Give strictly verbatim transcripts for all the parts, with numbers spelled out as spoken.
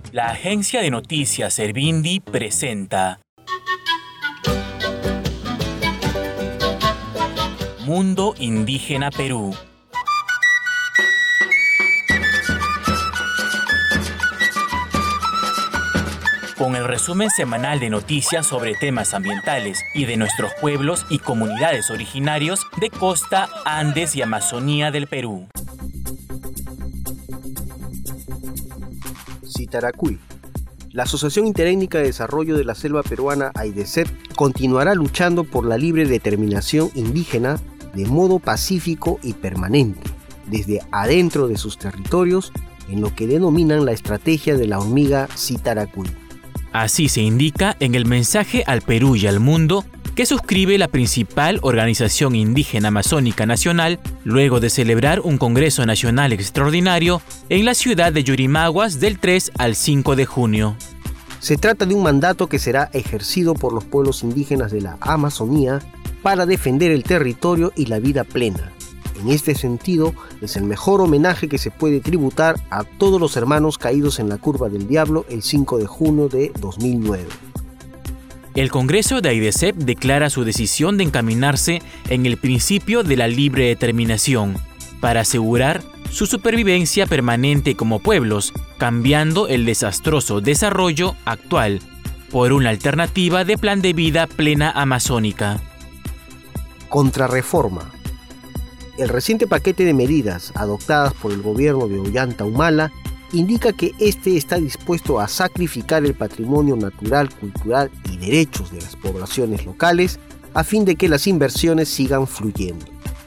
La agencia de noticias Servindi presenta Mundo Indígena Perú. Con el resumen semanal de noticias sobre temas ambientales y de nuestros pueblos y comunidades originarios de costa, Andes y Amazonía del Perú. Sitaracuy. La Asociación Interétnica de Desarrollo de la Selva Peruana, AIDESEP, continuará luchando por la libre determinación indígena de modo pacífico y permanente, desde adentro de sus territorios, en lo que denominan la estrategia de la hormiga Sitaracuy. Así se indica en el mensaje al Perú y al mundo que suscribe la principal organización indígena amazónica nacional luego de celebrar un Congreso Nacional Extraordinario en la ciudad de Yurimaguas del tres al cinco de junio. Se trata de un mandato que será ejercido por los pueblos indígenas de la Amazonía para defender el territorio y la vida plena. En este sentido, es el mejor homenaje que se puede tributar a todos los hermanos caídos en la curva del diablo el cinco de junio de dos mil nueve. El Congreso de AIDESEP declara su decisión de encaminarse en el principio de la libre determinación para asegurar su supervivencia permanente como pueblos, cambiando el desastroso desarrollo actual por una alternativa de plan de vida plena amazónica. Contrarreforma. El reciente paquete de medidas adoptadas por el gobierno de Ollanta Humala indica que este está dispuesto a sacrificar el patrimonio natural, cultural y derechos de las poblaciones locales a fin de que las inversiones sigan fluyendo.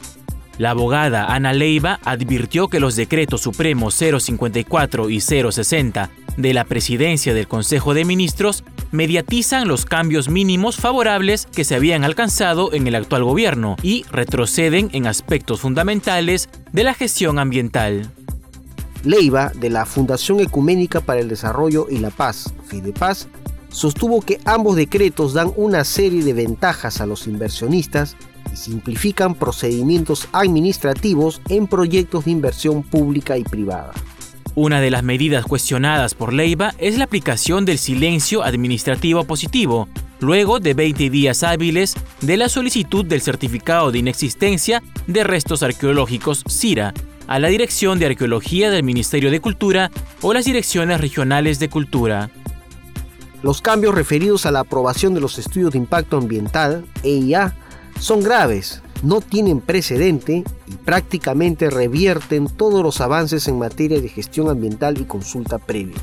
La abogada Ana Leiva advirtió que los decretos supremos cero cincuenta y cuatro y cero sesenta de la Presidencia del Consejo de Ministros mediatizan los cambios mínimos favorables que se habían alcanzado en el actual gobierno y retroceden en aspectos fundamentales de la gestión ambiental. Leiva, de la Fundación Ecuménica para el Desarrollo y la Paz, FIDEPAZ, sostuvo que ambos decretos dan una serie de ventajas a los inversionistas y simplifican procedimientos administrativos en proyectos de inversión pública y privada. Una de las medidas cuestionadas por Leiva es la aplicación del silencio administrativo positivo, luego de veinte días hábiles de la solicitud del certificado de inexistencia de restos arqueológicos CIRA a la Dirección de Arqueología del Ministerio de Cultura o las Direcciones Regionales de Cultura. Los cambios referidos a la aprobación de los estudios de impacto ambiental, E I A, son graves, no tienen precedente y prácticamente revierten todos los avances en materia de gestión ambiental y consulta previa.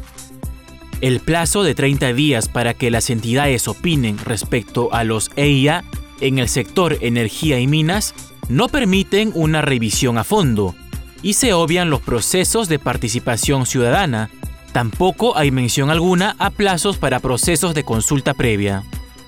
El plazo de treinta días para que las entidades opinen respecto a los E I A en el sector energía y minas no permiten una revisión a fondo y se obvian los procesos de participación ciudadana. Tampoco hay mención alguna a plazos para procesos de consulta previa.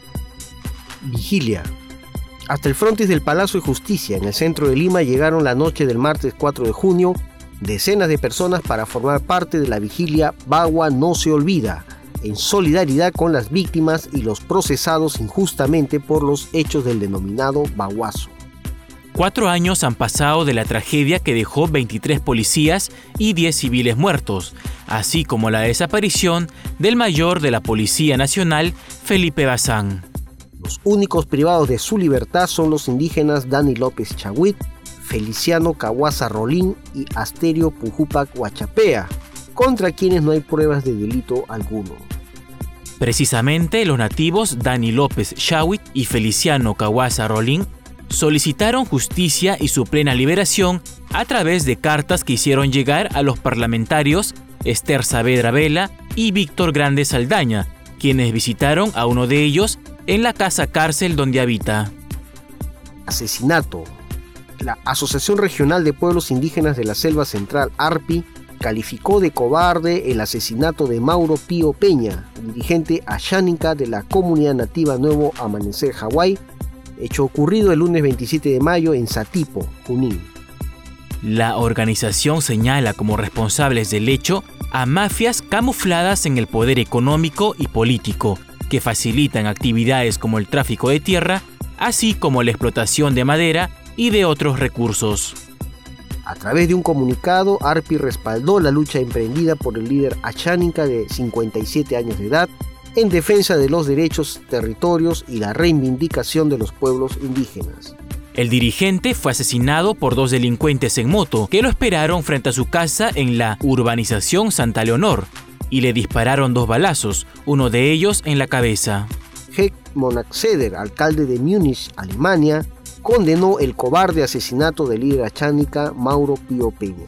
Vigilia. Hasta el frontis del Palacio de Justicia, en el centro de Lima, llegaron la noche del martes cuatro de junio decenas de personas para formar parte de la vigilia Bagua no se olvida, en solidaridad con las víctimas y los procesados injustamente por los hechos del denominado Baguazo. Cuatro años han pasado de la tragedia que dejó veintitrés policías y diez civiles muertos, así como la desaparición del mayor de la Policía Nacional, Felipe Bazán. Los únicos privados de su libertad son los indígenas Dani López Chahuit, Feliciano Caguasa Rolín y Asterio Pujupac Huachapea, contra quienes no hay pruebas de delito alguno. Precisamente los nativos Dani López Chahuit y Feliciano Caguasa Rolín solicitaron justicia y su plena liberación a través de cartas que hicieron llegar a los parlamentarios Esther Saavedra Vela y Víctor Grande Saldaña, quienes visitaron a uno de ellos en la casa cárcel donde habita. Asesinato. La Asociación Regional de Pueblos Indígenas de la Selva Central, ARPI, calificó de cobarde el asesinato de Mauro Pío Peña, dirigente ayánica de la comunidad nativa Nuevo Amanecer Hawái, hecho ocurrido el lunes veintisiete de mayo en Satipo, Junín. La organización señala como responsables del hecho a mafias camufladas en el poder económico y político, que facilitan actividades como el tráfico de tierra, así como la explotación de madera y de otros recursos. A través de un comunicado, ARPI respaldó la lucha emprendida por el líder achánica de cincuenta y siete años de edad en defensa de los derechos, territorios y la reivindicación de los pueblos indígenas. El dirigente fue asesinado por dos delincuentes en moto que lo esperaron frente a su casa en la urbanización Santa Leonor y le dispararon dos balazos, uno de ellos en la cabeza. Heck Monaxeder, alcalde de Múnich, Alemania, condenó el cobarde asesinato del líder achánica Mauro Pío Peña.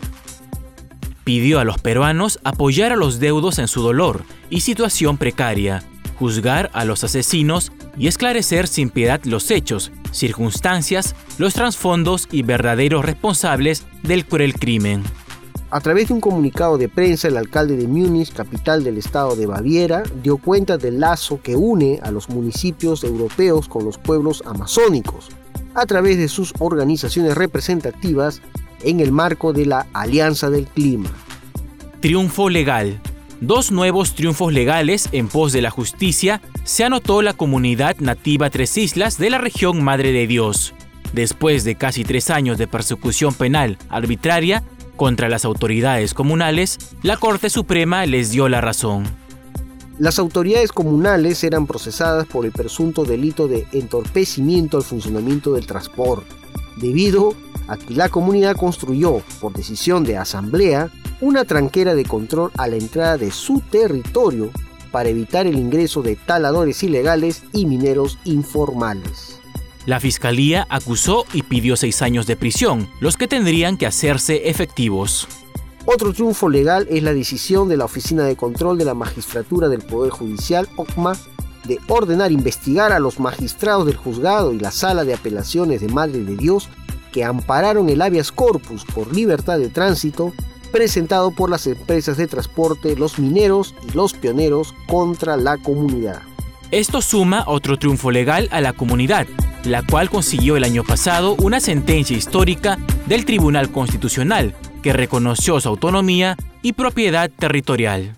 Pidió a los peruanos apoyar a los deudos en su dolor y situación precaria, juzgar a los asesinos y esclarecer sin piedad los hechos, circunstancias, los trasfondos y verdaderos responsables del cruel crimen. A través de un comunicado de prensa, el alcalde de Múnich, capital del estado de Baviera, dio cuenta del lazo que une a los municipios europeos con los pueblos amazónicos, a través de sus organizaciones representativas en el marco de la Alianza del Clima. Triunfo legal. Dos nuevos triunfos legales en pos de la justicia se anotó la comunidad nativa Tres Islas de la región Madre de Dios. Después de casi tres años de persecución penal arbitraria contra las autoridades comunales, la Corte Suprema les dio la razón. Las autoridades comunales eran procesadas por el presunto delito de entorpecimiento al funcionamiento del transporte, debido a que la comunidad construyó, por decisión de asamblea, una tranquera de control a la entrada de su territorio para evitar el ingreso de taladores ilegales y mineros informales. La Fiscalía acusó y pidió seis años de prisión, los que tendrían que hacerse efectivos. Otro triunfo legal es la decisión de la Oficina de Control de la Magistratura del Poder Judicial, O C M A, de ordenar investigar a los magistrados del juzgado y la Sala de Apelaciones de Madre de Dios que ampararon el habeas corpus por libertad de tránsito presentado por las empresas de transporte, los mineros y los pioneros contra la comunidad. Esto suma otro triunfo legal a la comunidad, la cual consiguió el año pasado una sentencia histórica del Tribunal Constitucional que reconoció su autonomía y propiedad territorial.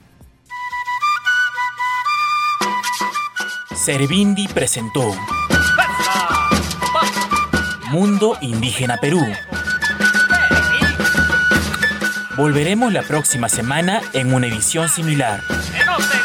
Servindi presentó Mundo Indígena Perú. Volveremos la próxima semana en una edición similar.